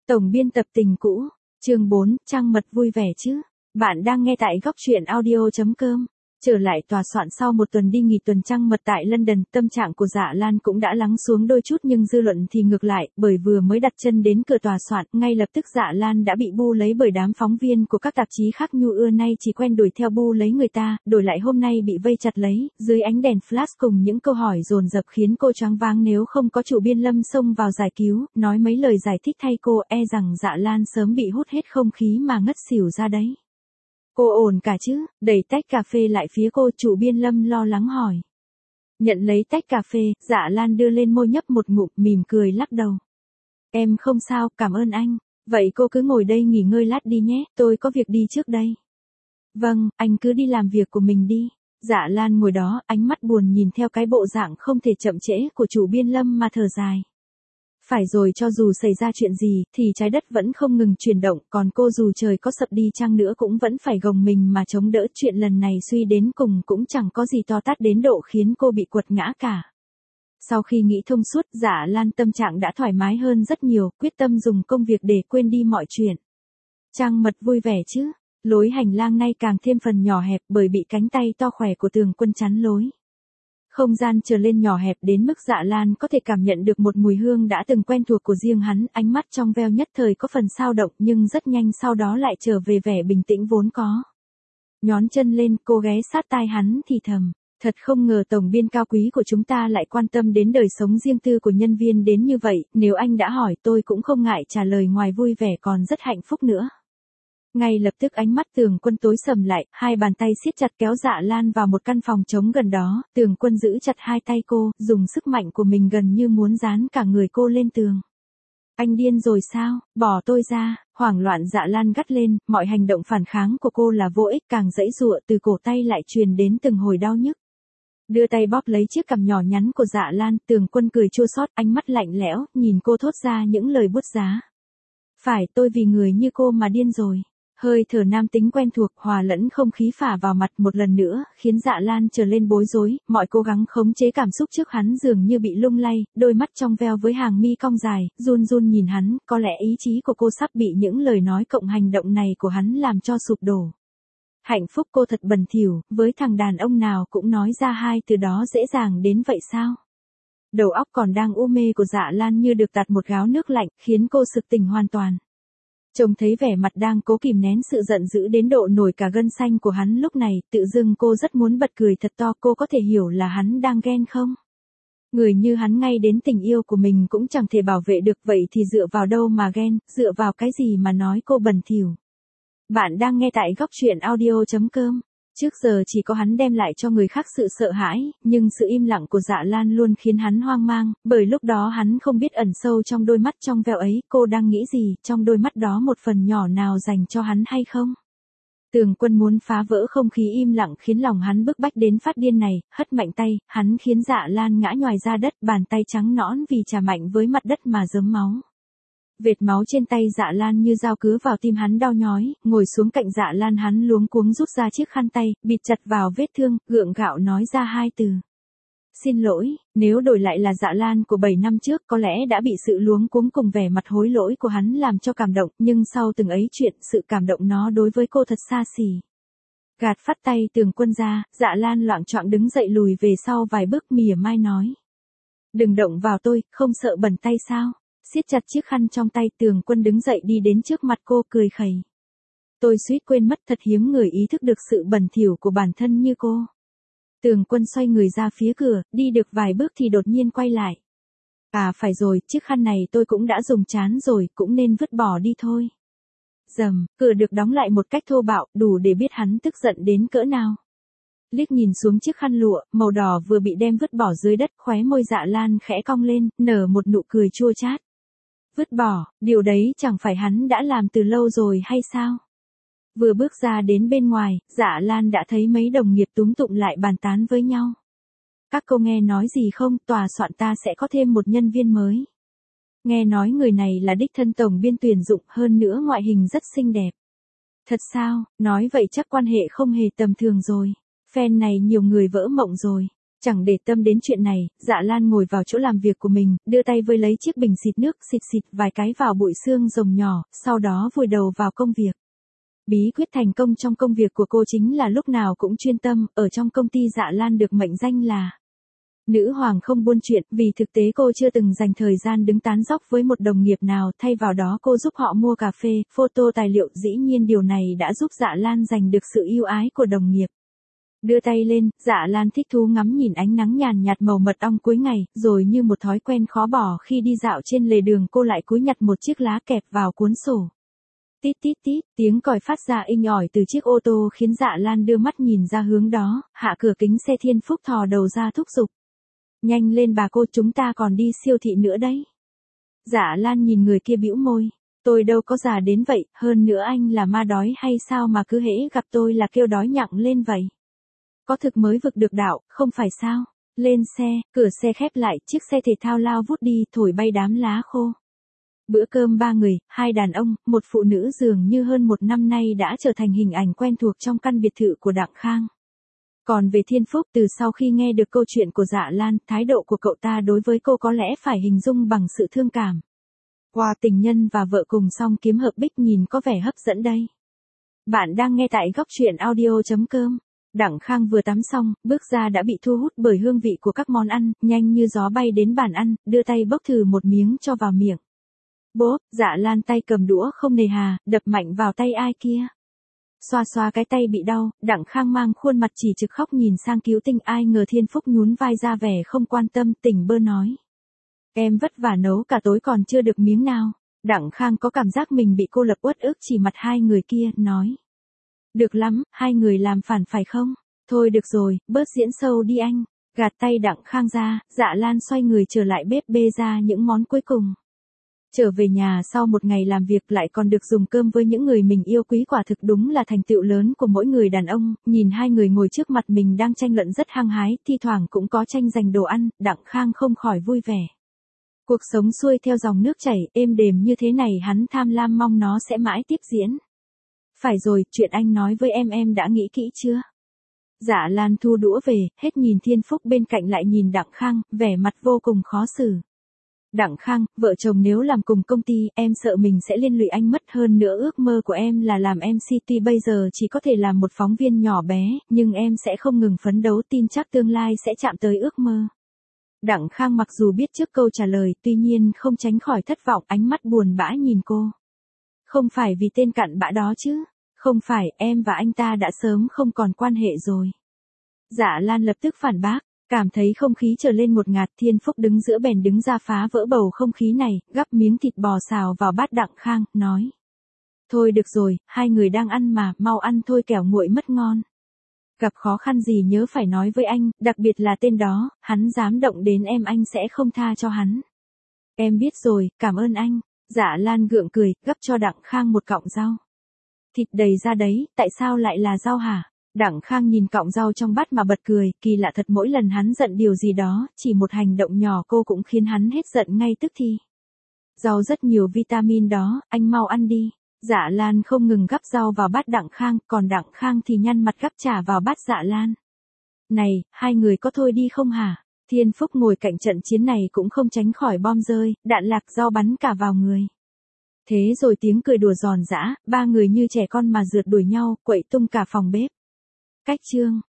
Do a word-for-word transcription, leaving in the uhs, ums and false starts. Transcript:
Tổng biên tập Tình Cũ, chương bốn, Trăng Mật vui vẻ chứ? Bạn đang nghe tại góc truyện audio chấm com. Trở lại tòa soạn sau một tuần đi nghỉ tuần trăng mật tại London, tâm trạng của Dạ Lan cũng đã lắng xuống đôi chút nhưng dư luận thì ngược lại, bởi vừa mới đặt chân đến cửa tòa soạn, ngay lập tức Dạ Lan đã bị bu lấy bởi đám phóng viên của các tạp chí khác nhu ưa nay chỉ quen đuổi theo bu lấy người ta, đổi lại hôm nay bị vây chặt lấy, dưới ánh đèn flash cùng những câu hỏi dồn dập khiến cô choáng váng nếu không có chủ biên Lâm xông vào giải cứu, nói mấy lời giải thích thay cô, e rằng Dạ Lan sớm bị hút hết không khí mà ngất xỉu ra đấy. Cô ổn cả chứ? Đẩy tách cà phê lại phía cô, chủ biên Lâm lo lắng hỏi. Nhận lấy tách cà phê, Dạ Lan đưa lên môi nhấp một ngụm, mỉm cười lắc đầu. Em không sao, cảm ơn anh. Vậy cô cứ ngồi đây nghỉ ngơi lát đi nhé, tôi có việc đi trước đây. Vâng, anh cứ đi làm việc của mình đi. Dạ Lan ngồi đó, ánh mắt buồn nhìn theo cái bộ dạng không thể chậm trễ của chủ biên Lâm mà thở dài. Phải rồi, cho dù xảy ra chuyện gì, thì trái đất vẫn không ngừng chuyển động, còn cô dù trời có sập đi chăng nữa cũng vẫn phải gồng mình mà chống đỡ, chuyện lần này suy đến cùng cũng chẳng có gì to tát đến độ khiến cô bị quật ngã cả. Sau khi nghĩ thông suốt, Dạ Lan tâm trạng đã thoải mái hơn rất nhiều, quyết tâm dùng công việc để quên đi mọi chuyện. Trăng mật vui vẻ chứ? Lối hành lang nay càng thêm phần nhỏ hẹp bởi bị cánh tay to khỏe của Tường Quân chắn lối. Không gian trở lên nhỏ hẹp đến mức Dạ Lan có thể cảm nhận được một mùi hương đã từng quen thuộc của riêng hắn, ánh mắt trong veo nhất thời có phần xao động nhưng rất nhanh sau đó lại trở về vẻ bình tĩnh vốn có. Nhón chân lên, cô ghé sát tai hắn thì thầm, thật không ngờ tổng biên cao quý của chúng ta lại quan tâm đến đời sống riêng tư của nhân viên đến như vậy, nếu anh đã hỏi tôi cũng không ngại trả lời, ngoài vui vẻ còn rất hạnh phúc nữa. Ngay lập tức ánh mắt Tường Quân tối sầm lại, hai bàn tay siết chặt kéo Dạ Lan vào một căn phòng trống gần đó, Tường Quân giữ chặt hai tay cô, dùng sức mạnh của mình gần như muốn dán cả người cô lên tường. Anh điên rồi sao, bỏ tôi ra, hoảng loạn Dạ Lan gắt lên, mọi hành động phản kháng của cô là vô ích, càng giãy giụa từ cổ tay lại truyền đến từng hồi đau nhức. Đưa tay bóp lấy chiếc cằm nhỏ nhắn của Dạ Lan, Tường Quân cười chua xót, ánh mắt lạnh lẽo, nhìn cô thốt ra những lời bút giá. Phải, tôi vì người như cô mà điên rồi. Hơi thở nam tính quen thuộc hòa lẫn không khí phả vào mặt một lần nữa, khiến Dạ Lan trở lên bối rối, mọi cố gắng khống chế cảm xúc trước hắn dường như bị lung lay, đôi mắt trong veo với hàng mi cong dài, run run nhìn hắn, có lẽ ý chí của cô sắp bị những lời nói cộng hành động này của hắn làm cho sụp đổ. Hạnh phúc, cô thật bẩn thỉu, với thằng đàn ông nào cũng nói ra hai từ đó dễ dàng đến vậy sao? Đầu óc còn đang u mê của Dạ Lan như được tạt một gáo nước lạnh, khiến cô sực tỉnh hoàn toàn. Trông thấy vẻ mặt đang cố kìm nén sự giận dữ đến độ nổi cả gân xanh của hắn lúc này, tự dưng cô rất muốn bật cười thật to, cô có thể hiểu là hắn đang ghen không? Người như hắn ngay đến tình yêu của mình cũng chẳng thể bảo vệ được, vậy thì dựa vào đâu mà ghen, dựa vào cái gì mà nói cô bẩn thỉu? Bạn đang nghe tại góc truyện audio chấm com. Trước giờ chỉ có hắn đem lại cho người khác sự sợ hãi, nhưng sự im lặng của Dạ Lan luôn khiến hắn hoang mang, bởi lúc đó hắn không biết ẩn sâu trong đôi mắt trong veo ấy, cô đang nghĩ gì, trong đôi mắt đó một phần nhỏ nào dành cho hắn hay không? Tường Quân muốn phá vỡ không khí im lặng khiến lòng hắn bức bách đến phát điên này, hất mạnh tay, hắn khiến Dạ Lan ngã nhoài ra đất, bàn tay trắng nõn vì chà mạnh với mặt đất mà rớm máu. Vệt máu trên tay Dạ Lan như dao cứa vào tim hắn đau nhói, ngồi xuống cạnh Dạ Lan hắn luống cuống rút ra chiếc khăn tay, bịt chặt vào vết thương, gượng gạo nói ra hai từ. Xin lỗi, nếu đổi lại là Dạ Lan của bảy năm trước có lẽ đã bị sự luống cuống cùng vẻ mặt hối lỗi của hắn làm cho cảm động, nhưng sau từng ấy chuyện, sự cảm động nó đối với cô thật xa xỉ. Gạt phát tay Tường Quân ra, Dạ Lan loạng choạng đứng dậy lùi về sau vài bước, mỉa mai nói. Đừng động vào tôi, không sợ bẩn tay sao? Siết chặt chiếc khăn trong tay, Tường Quân đứng dậy đi đến trước mặt cô, cười khẩy. Tôi suýt quên mất, thật hiếm người ý thức được sự bẩn thỉu của bản thân như cô. Tường Quân xoay người ra phía cửa, đi được vài bước thì đột nhiên quay lại. À phải rồi, chiếc khăn này tôi cũng đã dùng chán rồi, cũng nên vứt bỏ đi thôi. Rầm, cửa được đóng lại một cách thô bạo, đủ để biết hắn tức giận đến cỡ nào. Liếc nhìn xuống chiếc khăn lụa, màu đỏ vừa bị đem vứt bỏ dưới đất, khóe môi Dạ Lan khẽ cong lên, nở một nụ cười chua chát. Vứt bỏ, điều đấy chẳng phải hắn đã làm từ lâu rồi hay sao? Vừa bước ra đến bên ngoài, Dạ Lan đã thấy mấy đồng nghiệp túm tụm lại bàn tán với nhau. Các cô nghe nói gì không, tòa soạn ta sẽ có thêm một nhân viên mới. Nghe nói người này là đích thân tổng biên tuyển dụng, hơn nữa ngoại hình rất xinh đẹp. Thật sao, nói vậy chắc quan hệ không hề tầm thường rồi. Fan này nhiều người vỡ mộng rồi. Chẳng để tâm đến chuyện này, Dạ Lan ngồi vào chỗ làm việc của mình, đưa tay với lấy chiếc bình xịt nước, xịt xịt vài cái vào bụi xương rồng nhỏ, sau đó vùi đầu vào công việc. Bí quyết thành công trong công việc của cô chính là lúc nào cũng chuyên tâm, ở trong công ty Dạ Lan được mệnh danh là nữ hoàng không buôn chuyện, vì thực tế cô chưa từng dành thời gian đứng tán dóc với một đồng nghiệp nào, thay vào đó cô giúp họ mua cà phê, photo tài liệu, dĩ nhiên điều này đã giúp Dạ Lan giành được sự yêu ái của đồng nghiệp. Đưa tay lên, Dạ Lan thích thú ngắm nhìn ánh nắng nhàn nhạt màu mật ong cuối ngày, rồi như một thói quen khó bỏ khi đi dạo trên lề đường cô lại cúi nhặt một chiếc lá kẹp vào cuốn sổ. Tít tít tít, tiếng còi phát ra inh ỏi từ chiếc ô tô khiến Dạ Lan đưa mắt nhìn ra hướng đó, hạ cửa kính xe Thiên Phúc thò đầu ra thúc giục. Nhanh lên bà cô, chúng ta còn đi siêu thị nữa đấy. Dạ Lan nhìn người kia bĩu môi. Tôi đâu có già đến vậy, hơn nữa anh là ma đói hay sao mà cứ hễ gặp tôi là kêu đói nhặng lên vậy. Có thực mới vực được đạo, không phải sao? Lên xe, cửa xe khép lại, chiếc xe thể thao lao vút đi, thổi bay đám lá khô. Bữa cơm ba người, hai đàn ông, một phụ nữ dường như hơn một năm nay đã trở thành hình ảnh quen thuộc trong căn biệt thự của Đặng Khang. Còn về Thiên Phúc, từ sau khi nghe được câu chuyện của Dạ Lan, thái độ của cậu ta đối với cô có lẽ phải hình dung bằng sự thương cảm. Qua tình nhân và vợ cùng song kiếm hợp bích nhìn có vẻ hấp dẫn đây. Bạn đang nghe tại góc truyện audio chấm com. Đặng Khang vừa tắm xong, bước ra đã bị thu hút bởi hương vị của các món ăn, nhanh như gió bay đến bàn ăn, đưa tay bốc thử một miếng cho vào miệng. Bốp, Dạ Lan tay cầm đũa không nề hà, đập mạnh vào tay ai kia. Xoa xoa cái tay bị đau, Đặng Khang mang khuôn mặt chỉ trực khóc nhìn sang cứu tinh, ai ngờ Thiên Phúc nhún vai ra vẻ không quan tâm, tỉnh bơ nói. Em vất vả nấu cả tối còn chưa được miếng nào. Đặng Khang có cảm giác mình bị cô lập uất ức chỉ mặt hai người kia, nói. Được lắm, hai người làm phản phải không? Thôi được rồi, bớt diễn sâu đi anh. Gạt tay Đặng Khang ra, Dạ Lan xoay người trở lại bếp bê ra những món cuối cùng. Trở về nhà sau một ngày làm việc lại còn được dùng cơm với những người mình yêu quý, quả thực đúng là thành tựu lớn của mỗi người đàn ông. Nhìn hai người ngồi trước mặt mình đang tranh luận rất hăng hái, thi thoảng cũng có tranh giành đồ ăn, Đặng Khang không khỏi vui vẻ. Cuộc sống xuôi theo dòng nước chảy, êm đềm như thế này hắn tham lam mong nó sẽ mãi tiếp diễn. Phải rồi, chuyện anh nói với em em đã nghĩ kỹ chưa? Dạ Lan thu đũa về, hết nhìn Thiên Phúc bên cạnh lại nhìn Đặng Khang, vẻ mặt vô cùng khó xử. Đặng Khang, vợ chồng nếu làm cùng công ty, em sợ mình sẽ liên lụy anh mất, hơn nữa ước mơ của em là làm em xê tuy bây giờ chỉ có thể làm một phóng viên nhỏ bé, nhưng em sẽ không ngừng phấn đấu, tin chắc tương lai sẽ chạm tới ước mơ. Đặng Khang mặc dù biết trước câu trả lời, tuy nhiên không tránh khỏi thất vọng, ánh mắt buồn bã nhìn cô. Không phải vì tên cặn bã đó chứ, không phải, em và anh ta đã sớm không còn quan hệ rồi. Dạ Lan lập tức phản bác. Cảm thấy không khí trở lên ngột ngạt, Thiên Phúc đứng giữa bèn đứng ra phá vỡ bầu không khí này, gắp miếng thịt bò xào vào bát Đặng Khang, nói. Thôi được rồi, hai người đang ăn mà, mau ăn thôi kẻo nguội mất ngon. Gặp khó khăn gì nhớ phải nói với anh, đặc biệt là tên đó, hắn dám động đến em anh sẽ không tha cho hắn. Em biết rồi, cảm ơn anh. Dạ Lan gượng cười, gắp cho Đặng Khang một cọng rau. Thịt đầy ra đấy, tại sao lại là rau hả? Đặng Khang nhìn cọng rau trong bát mà bật cười, kỳ lạ thật, mỗi lần hắn giận điều gì đó, chỉ một hành động nhỏ cô cũng khiến hắn hết giận ngay tức thì. Rau rất nhiều vitamin đó, anh mau ăn đi. Dạ Lan không ngừng gắp rau vào bát Đặng Khang, còn Đặng Khang thì nhăn mặt gắp trả vào bát Dạ Lan. Này, hai người có thôi đi không hả? Thiên Phúc ngồi cạnh trận chiến này cũng không tránh khỏi bom rơi, đạn lạc rau bắn cả vào người. Thế rồi tiếng cười đùa giòn giã, ba người như trẻ con mà rượt đuổi nhau, quậy tung cả phòng bếp. Cách chương